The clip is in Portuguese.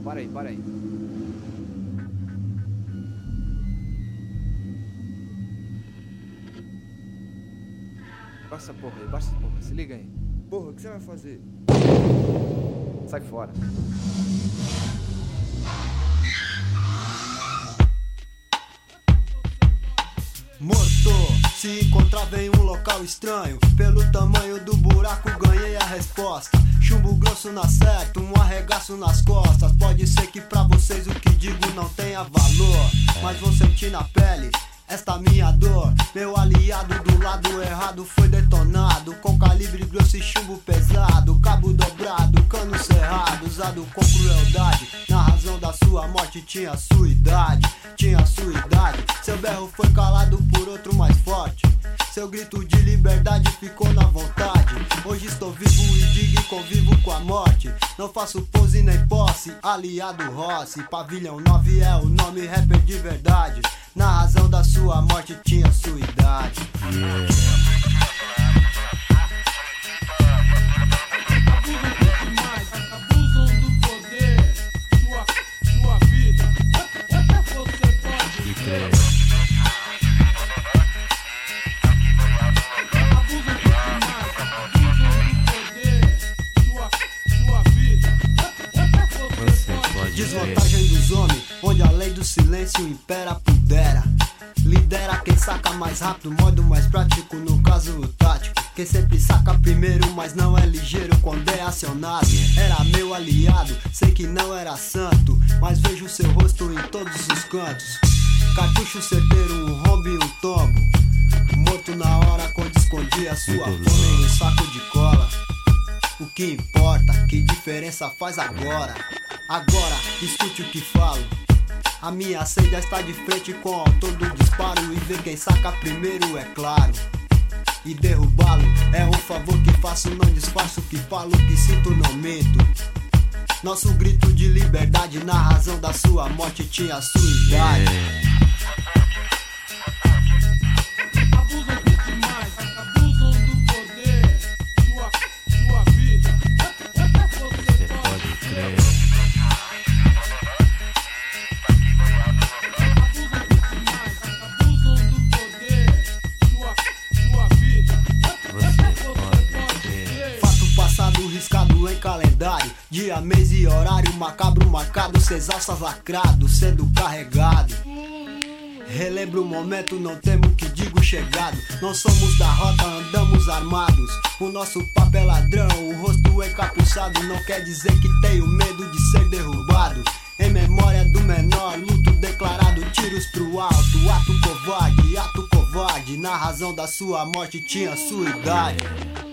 para aí, para aí. Baixa essa porra aí, baixa essa porra, se liga aí. Porra, o que você vai fazer? Sai fora. Morto, se encontrava em um local estranho. Pelo tamanho do buraco ganhei a resposta. Chumbo grosso na certa, um arregaço nas costas. Pode ser que pra vocês o que digo não tenha valor, mas vou sentir na pele esta minha dor. Meu aliado do lado errado foi detonado com calibre grosso e chumbo pesado, cabo dobrado, cano cerrado, usado com crueldade. Na razão da sua morte tinha sua idade, tinha sua idade. Seu berro foi calado por outro mais forte. Seu grito de liberdade ficou na vontade. Hoje estou vivo e digo e convivo com a morte. Não faço pose nem posse, aliado Rossi. Pavilhão 9 é o nome, rapper de verdade. Na razão da sua morte tinha sua idade. Abusam do poder, sua vida. Você pode crer. Abusam demais, abusam do poder, sua vida. Você pode crer. Desvantagem dos homens, onde a lei do silêncio impera, pudera. Lidera quem saca mais rápido, modo mais prático, no caso o tático. Quem sempre saca primeiro, mas não é ligeiro quando é acionado. Era meu aliado, sei que não era santo, mas vejo seu rosto em todos os cantos. Cartucho certeiro, um rombo e um tombo. Morto na hora quando escondia sua fome em um saco de cola. O que importa, que diferença faz agora? Agora, escute o que falo. A minha sede está de frente com o autor do disparo. E ver quem saca primeiro, é claro. E derrubá-lo é um favor que faço. Não disfarço o que falo, que sinto não minto. Nosso grito de liberdade, na razão da sua morte tinha sua idade. Abusam demais, abusam do poder, sua vida. Você pode crer. Riscado em calendário, dia, mês e horário macabro marcado, seis alças lacrado, sendo carregado. Relembro o momento, não temo que digo chegado. Não somos da rota, andamos armados. O nosso papo é ladrão, o rosto encapuçado. Não quer dizer que tenho medo de ser derrubado. Em memória do menor, luto declarado, tiros pro alto. Ato covarde, na razão da sua morte tinha sua idade.